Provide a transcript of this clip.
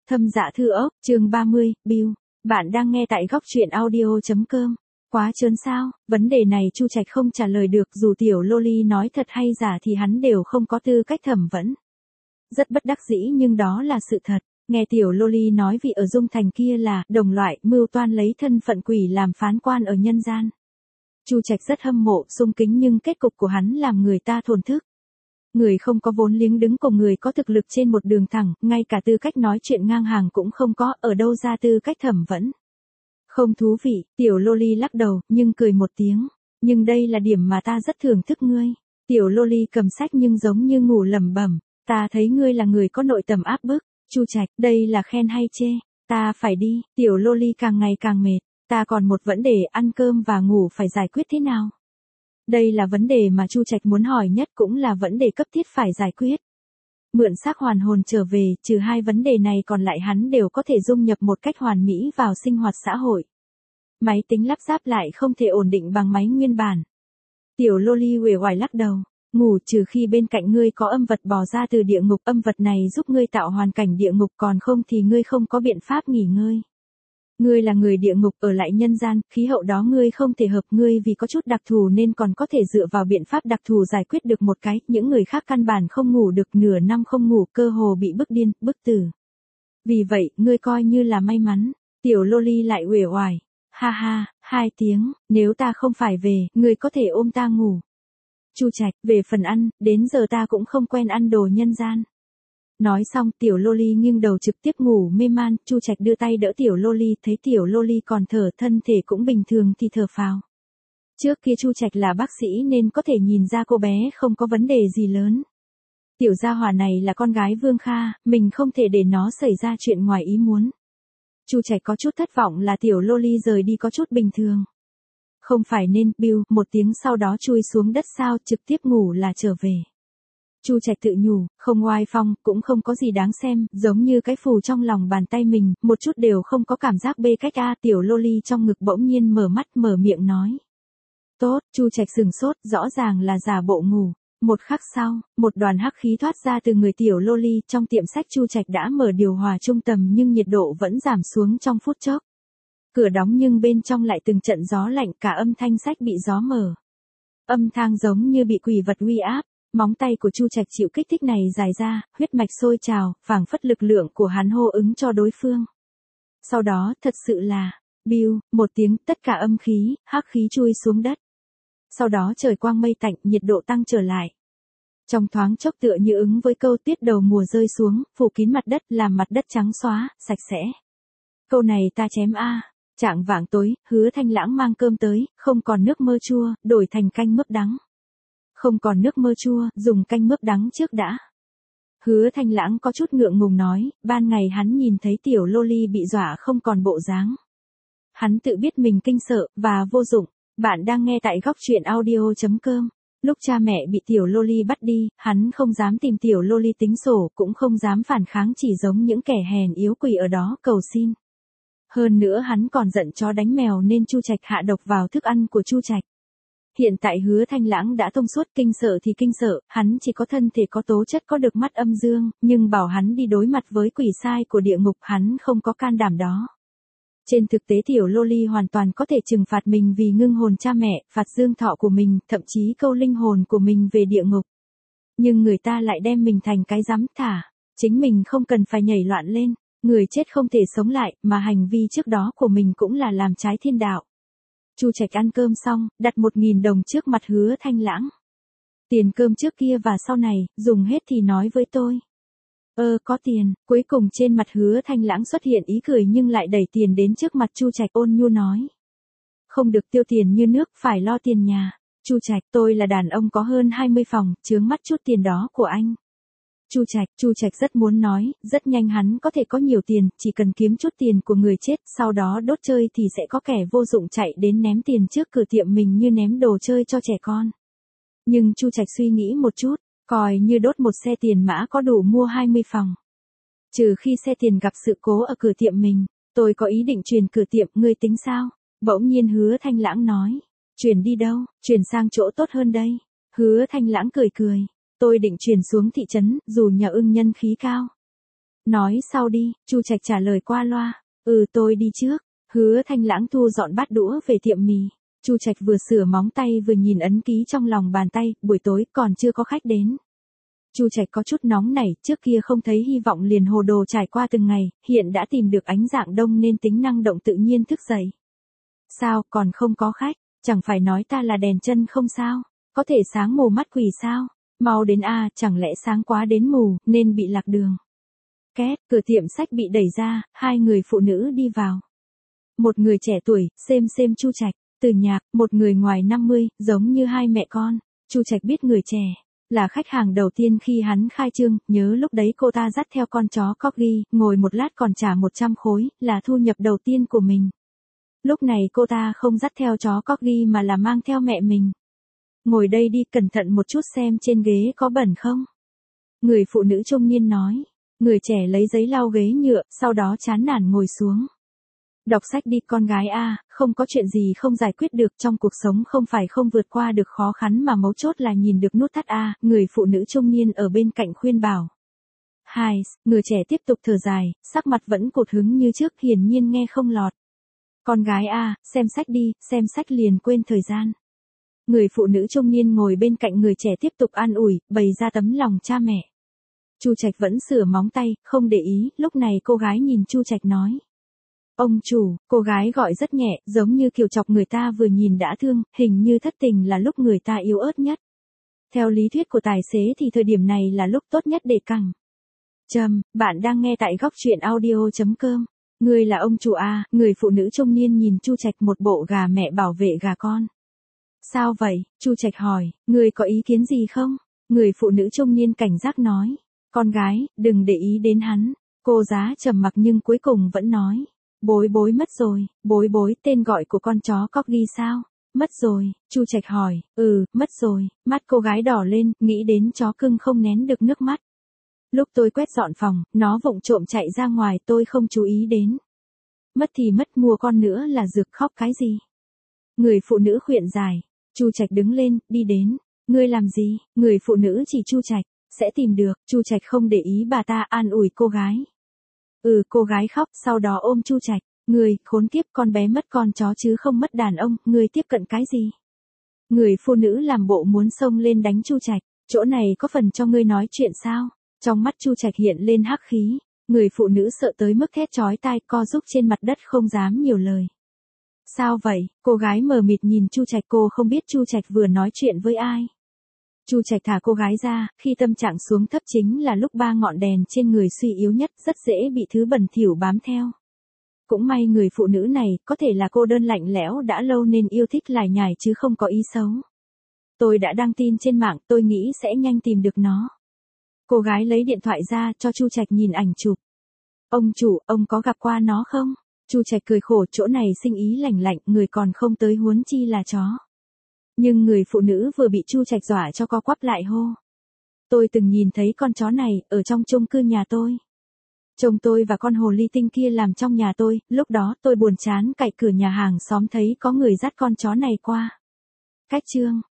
Thâm Dạ Thư Ốc, chương 30, Bill. Bạn đang nghe tại góc truyện audio.com. Quá trớn sao? Vấn đề này Chu Trạch không trả lời được, dù tiểu Loli nói thật hay giả thì hắn đều không có tư cách thẩm vấn. Rất bất đắc dĩ nhưng đó là sự thật. Nghe tiểu Loli nói vị ở Dung Thành kia là đồng loại mưu toan lấy thân phận quỷ làm phán quan ở nhân gian. Chu Trạch rất hâm mộ, sung kính nhưng kết cục của hắn làm người ta thổn thức. Người không có vốn liếng đứng cùng người có thực lực trên một đường thẳng, ngay cả tư cách nói chuyện ngang hàng cũng không có, ở đâu ra tư cách thẩm vấn. Không thú vị, tiểu Loli lắc đầu, nhưng cười một tiếng. Nhưng đây là điểm mà ta rất thưởng thức ngươi. Tiểu Loli cầm sách nhưng giống như ngủ lẩm bẩm. Ta thấy ngươi là người có nội tâm áp bức. Chu Trạch, đây là khen hay chê? Ta phải đi, tiểu Loli càng ngày càng mệt. Ta còn một vấn đề, ăn cơm và ngủ phải giải quyết thế nào? Đây là vấn đề mà Chu Trạch muốn hỏi nhất, cũng là vấn đề cấp thiết phải giải quyết. Mượn xác hoàn hồn trở về, trừ hai vấn đề này còn lại hắn đều có thể dung nhập một cách hoàn mỹ vào sinh hoạt xã hội. Máy tính lắp ráp lại không thể ổn định bằng máy nguyên bản. Tiểu Loli uể oải lắc đầu. Ngủ, trừ khi bên cạnh ngươi có âm vật bò ra từ địa ngục, âm vật này giúp ngươi tạo hoàn cảnh địa ngục, còn không thì ngươi không có biện pháp nghỉ ngơi. Ngươi là người địa ngục ở lại nhân gian, khí hậu đó ngươi không thể hợp, ngươi vì có chút đặc thù nên còn có thể dựa vào biện pháp đặc thù giải quyết được một cái, những người khác căn bản không ngủ được, nửa năm không ngủ, cơ hồ bị bức điên, bức tử. Vì vậy, ngươi coi như là may mắn. Tiểu Loli lại uể oải. Ha ha, 2 tiếng, nếu ta không phải về, ngươi có thể ôm ta ngủ. Chu Trạch, về phần ăn, đến giờ ta cũng không quen ăn đồ nhân gian. Nói xong, tiểu Loli nghiêng đầu trực tiếp ngủ mê man, Chu Trạch đưa tay đỡ tiểu Loli, thấy tiểu Loli còn thở, thân thể cũng bình thường thì thở phào. Trước kia Chu Trạch là bác sĩ nên có thể nhìn ra cô bé không có vấn đề gì lớn. Tiểu gia hỏa này là con gái Vương Kha, mình không thể để nó xảy ra chuyện ngoài ý muốn. Chu Trạch có chút thất vọng là tiểu Loli rời đi có chút bình thường. Không phải nên, Bill, một tiếng sau đó chui xuống đất sao, trực tiếp ngủ là trở về. Chu Trạch tự nhủ, không oai phong, cũng không có gì đáng xem, giống như cái phù trong lòng bàn tay mình, một chút đều không có cảm giác bê cách a. Tiểu Loli trong ngực bỗng nhiên mở mắt mở miệng nói. Tốt, Chu Trạch sừng sốt, rõ ràng là giả bộ ngủ. Một khắc sau, một đoàn hắc khí thoát ra từ người tiểu Loli, trong tiệm sách Chu Trạch đã mở điều hòa trung tầm nhưng nhiệt độ vẫn giảm xuống trong phút chốc. Cửa đóng nhưng bên trong lại từng trận gió lạnh, cả âm thanh sách bị gió mở. Âm thanh giống như bị quỷ vật uy áp. Móng tay của Chu Trạch chịu kích thích này dài ra, huyết mạch sôi trào, phảng phất lực lượng của hắn hô ứng cho đối phương. Sau đó, thật sự là, Bill, một tiếng, tất cả âm khí, hắc khí chui xuống đất. Sau đó trời quang mây tạnh, nhiệt độ tăng trở lại. Trong thoáng chốc tựa như ứng với câu tiết đầu mùa rơi xuống, phủ kín mặt đất, làm mặt đất trắng xóa, sạch sẽ. Câu này ta chém a. Chạng vạng tối, Hứa Thanh Lãng mang cơm tới, không còn nước mơ chua, đổi thành canh mướp đắng. Không còn nước mơ chua, dùng canh mướp đắng trước đã. Hứa Thanh Lãng có chút ngượng ngùng nói, ban ngày hắn nhìn thấy tiểu Loli bị dọa không còn bộ dáng. Hắn tự biết mình kinh sợ, và vô dụng. Bạn đang nghe tại góc truyện audio.com. Lúc cha mẹ bị tiểu Loli bắt đi, hắn không dám tìm tiểu Loli tính sổ, cũng không dám phản kháng, chỉ giống những kẻ hèn yếu quỳ ở đó cầu xin. Hơn nữa hắn còn giận chó đánh mèo nên Chu Trạch hạ độc vào thức ăn của Chu Trạch. Hiện tại Hứa Thanh Lãng đã thông suốt, kinh sợ thì kinh sợ, hắn chỉ có thân thể có tố chất, có được mắt âm dương, nhưng bảo hắn đi đối mặt với quỷ sai của địa ngục, hắn không có can đảm đó. Trên thực tế tiểu Loli hoàn toàn có thể trừng phạt mình vì ngưng hồn cha mẹ, phạt dương thọ của mình, thậm chí câu linh hồn của mình về địa ngục. Nhưng người ta lại đem mình thành cái rắm thả, chính mình không cần phải nhảy loạn lên, người chết không thể sống lại, mà hành vi trước đó của mình cũng là làm trái thiên đạo. Chu Trạch ăn cơm xong, đặt 1.000 đồng trước mặt Hứa Thanh Lãng. Tiền cơm trước kia và sau này, dùng hết thì nói với tôi. Có tiền, cuối cùng trên mặt Hứa Thanh Lãng xuất hiện ý cười nhưng lại đẩy tiền đến trước mặt Chu Trạch ôn nhu nói. Không được tiêu tiền như nước, phải lo tiền nhà. Chu Trạch, tôi là đàn ông có hơn 20 phòng, chướng mắt chút tiền đó của anh. Chu Trạch rất muốn nói, rất nhanh hắn có thể có nhiều tiền, chỉ cần kiếm chút tiền của người chết, sau đó đốt chơi thì sẽ có kẻ vô dụng chạy đến ném tiền trước cửa tiệm mình như ném đồ chơi cho trẻ con. Nhưng Chu Trạch suy nghĩ một chút, coi như đốt một xe tiền mã có đủ mua 20 phòng. Trừ khi xe tiền gặp sự cố ở cửa tiệm mình, tôi có ý định chuyển cửa tiệm, ngươi tính sao? Bỗng nhiên Hứa Thanh Lãng nói, chuyển đi đâu, chuyển sang chỗ tốt hơn đây. Hứa Thanh Lãng cười cười. Tôi định chuyển xuống thị trấn, dù nhà ưng nhân khí cao. Nói sau đi, Chu Trạch trả lời qua loa. Tôi đi trước. Hứa Thanh Lãng thu dọn bát đũa về tiệm mì. Chu Trạch vừa sửa móng tay vừa nhìn ấn ký trong lòng bàn tay, buổi tối còn chưa có khách đến. Chu Trạch có chút nóng nảy, trước kia không thấy hy vọng liền hồ đồ trải qua từng ngày, hiện đã tìm được ánh dạng đông nên tính năng động tự nhiên thức dậy. Sao, còn không có khách, chẳng phải nói ta là đèn chân không sao, có thể sáng mù mắt quỷ sao, mau đến a, chẳng lẽ sáng quá đến mù, nên bị lạc đường. Két, cửa tiệm sách bị đẩy ra, hai người phụ nữ đi vào. Một người trẻ tuổi, xem Chu Trạch, Từ Nhạc, một người ngoài 50, giống như hai mẹ con. Chu Trạch biết người trẻ là khách hàng đầu tiên khi hắn khai trương, nhớ lúc đấy cô ta dắt theo con chó Corgi, ngồi một lát còn trả 100 khối, là thu nhập đầu tiên của mình. Lúc này cô ta không dắt theo chó Corgi mà là mang theo mẹ mình. Ngồi đây đi, cẩn thận một chút xem trên ghế có bẩn không. Người phụ nữ trung niên nói. Người trẻ lấy giấy lau ghế nhựa, sau đó chán nản ngồi xuống. Đọc sách đi con gái a, không có chuyện gì không giải quyết được, trong cuộc sống không phải không vượt qua được khó khăn mà mấu chốt là nhìn được nút thắt a, người phụ nữ trung niên ở bên cạnh khuyên bảo. Người trẻ tiếp tục thở dài, sắc mặt vẫn cột hứng như trước, hiển nhiên nghe không lọt. Con gái a, xem sách đi, xem sách liền quên thời gian. Người phụ nữ trung niên ngồi bên cạnh người trẻ tiếp tục an ủi, bày ra tấm lòng cha mẹ. Chu Trạch vẫn sửa móng tay, không để ý, lúc này cô gái nhìn Chu Trạch nói. Ông chủ, cô gái gọi rất nhẹ, giống như kiểu chọc người ta vừa nhìn đã thương, hình như thất tình là lúc người ta yếu ớt nhất. Theo lý thuyết của tài xế thì thời điểm này là lúc tốt nhất để căng. Bạn đang nghe tại góc truyện audio.com. Người là ông chủ a, người phụ nữ trung niên nhìn Chu Trạch một bộ gà mẹ bảo vệ gà con. Sao vậy? Chu Trạch hỏi, người có ý kiến gì không? Người phụ nữ trung niên cảnh giác nói. Con gái, đừng để ý đến hắn. Cô giá trầm mặc nhưng cuối cùng vẫn nói. Bối mất rồi, bối tên gọi của con chó Corgi sao? Mất rồi, Chu Trạch hỏi, mất rồi, mắt cô gái đỏ lên, nghĩ đến chó cưng không nén được nước mắt. Lúc tôi quét dọn phòng, nó vụng trộm chạy ra ngoài tôi không chú ý đến. Mất thì mất, mua con nữa là rực khóc cái gì? Người phụ nữ khuyên giải, Chu Trạch đứng lên, đi đến. Ngươi làm gì? Người phụ nữ chỉ Chu Trạch, sẽ tìm được, Chu Trạch không để ý bà ta an ủi cô gái. Cô gái khóc, sau đó ôm Chu Trạch, người, khốn kiếp, con bé mất con chó chứ không mất đàn ông, người tiếp cận cái gì? Người phụ nữ làm bộ muốn xông lên đánh Chu Trạch, chỗ này có phần cho ngươi nói chuyện sao? Trong mắt Chu Trạch hiện lên hắc khí, người phụ nữ sợ tới mức thét chói tai, co rúm trên mặt đất không dám nhiều lời. Sao vậy? Cô gái mờ mịt nhìn Chu Trạch, cô không biết Chu Trạch vừa nói chuyện với ai. Chu Trạch thả cô gái ra, khi tâm trạng xuống thấp chính là lúc ba ngọn đèn trên người suy yếu nhất, rất dễ bị thứ bẩn thỉu bám theo. Cũng may người phụ nữ này, có thể là cô đơn lạnh lẽo đã lâu nên yêu thích lải nhải chứ không có ý xấu. Tôi đã đăng tin trên mạng, tôi nghĩ sẽ nhanh tìm được nó. Cô gái lấy điện thoại ra cho Chu Trạch nhìn ảnh chụp. Ông chủ, ông có gặp qua nó không? Chu Trạch cười khổ, chỗ này sinh ý lành lạnh, người còn không tới huống chi là chó. Nhưng người phụ nữ vừa bị Chu Trạch dọa cho co quắp lại hô. Tôi từng nhìn thấy con chó này, ở trong chung cư nhà tôi. Chồng tôi và con hồ ly tinh kia làm trong nhà tôi, lúc đó tôi buồn chán cậy cửa nhà hàng xóm thấy có người dắt con chó này qua. Cách chương,